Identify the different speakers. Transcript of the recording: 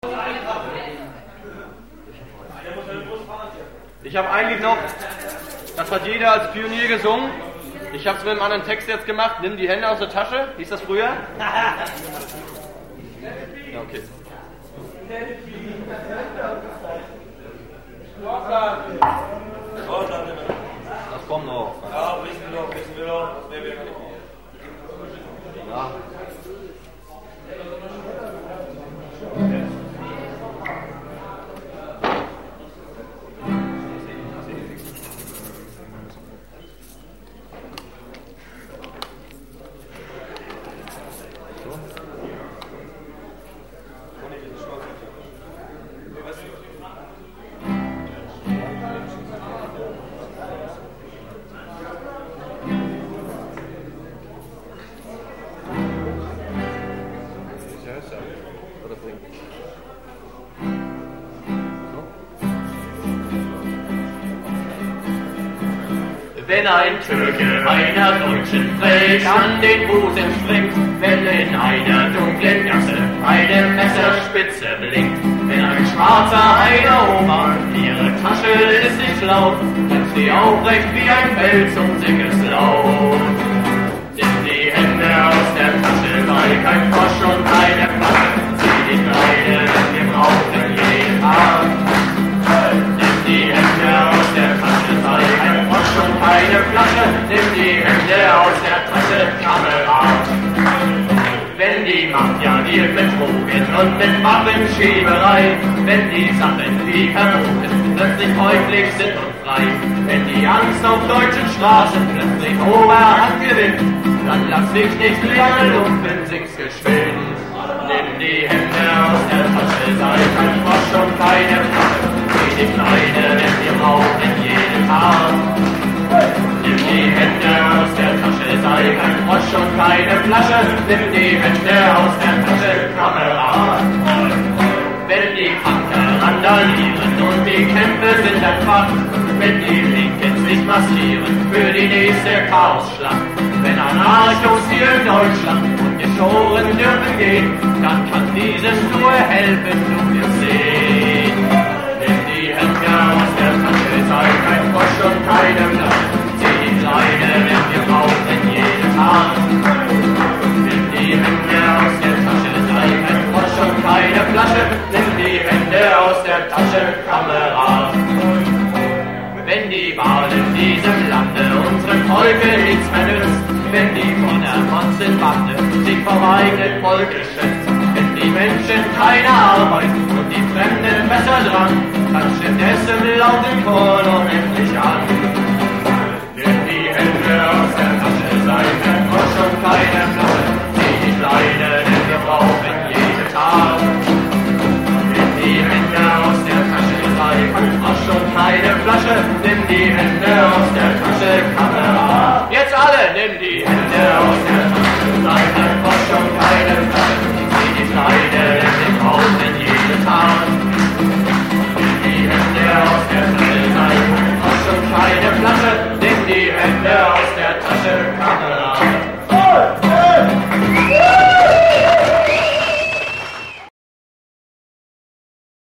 Speaker 1: Ich habe eigentlich noch, das hat jeder als Pionier gesungen. Ich habe es mit einem anderen Text jetzt gemacht. Nimm die Hände aus der Tasche. Hieß das früher? Ja, okay. Das kommt noch.
Speaker 2: Ja, wissen wir doch. Das wäre wir nicht.
Speaker 1: Ja.
Speaker 3: Wenn ein Türke einer Deutschen frech an den Busen springt, wenn in einer dunklen Gasse eine Messerspitze blinkt, wenn ein Schwarzer einer Oma ihre Tasche ist nicht laut, bleibt sie aufrecht wie ein Fels und singt es laut. Nimm die Hände aus der Tasche, sei kein Frosch und keine Flasche, zieh die Kleine, denn wir brauchen jeden Tag. Nimm die Hände aus der Tasche, sei kein Frosch und keine Flasche, nimm die Hände aus der Tasche, Kamerad. Wenn die Mafia dir betrogen und mit Waffenschieberei, wenn die Sachen wie verboten plötzlich häufig sind und frei, wenn die Angst auf deutschen Straßen plötzlich Oberhand gewinnt, dann lass dich nicht lange lumpen, sing's geschwind. Nimm die Hände aus der Tasche, sei kein Frosch und keine Flasche, zieh die Kleine, denn wir brauchen jeden Tag. Nimm die Hände aus der Tasche, sei kein Frosch und keine Flasche, nimm die Hände aus der Tasche, Kamerad. Wenn die Panzer randalieren und die Kämpfe sind entfacht, wenn die Linken sich massieren für die nächste Chaosschlacht, wenn Anarchos hier in Deutschland und geschoren dürfen gehen, dann kann dieses nur helfen, du wirst sehen. Nimm die Hände aus der Tasche, sei kein Frosch und keine Flasche, zieh die Kleine, denn wir brauchen jeden Tag. Nimm die Hände aus der Tasche, sei kein Frosch und keine Flasche, nimm die Hände aus der Tasche, Kamerad. Wenn die Wahl in diesem Lande unserem Volke nichts mehr nützt, wenn die von der Monsenbande sich vom eigenen Volke schätzt, wenn die Menschen keine Arbeit und die Fremden besser dran, dann stimmt es im lauten Chor noch endlich an. Nimm die Hände aus der Tasche, sei kein Frosch und keine Flasche, zieh die Kleine, denn wir brauchen jeden Tag. Nimm die Hände aus der Tasche, sei kein Frosch und keine Flasche, nimm die Hände aus der Tasche, Kamerad. Jetzt alle, nimm die Hände aus der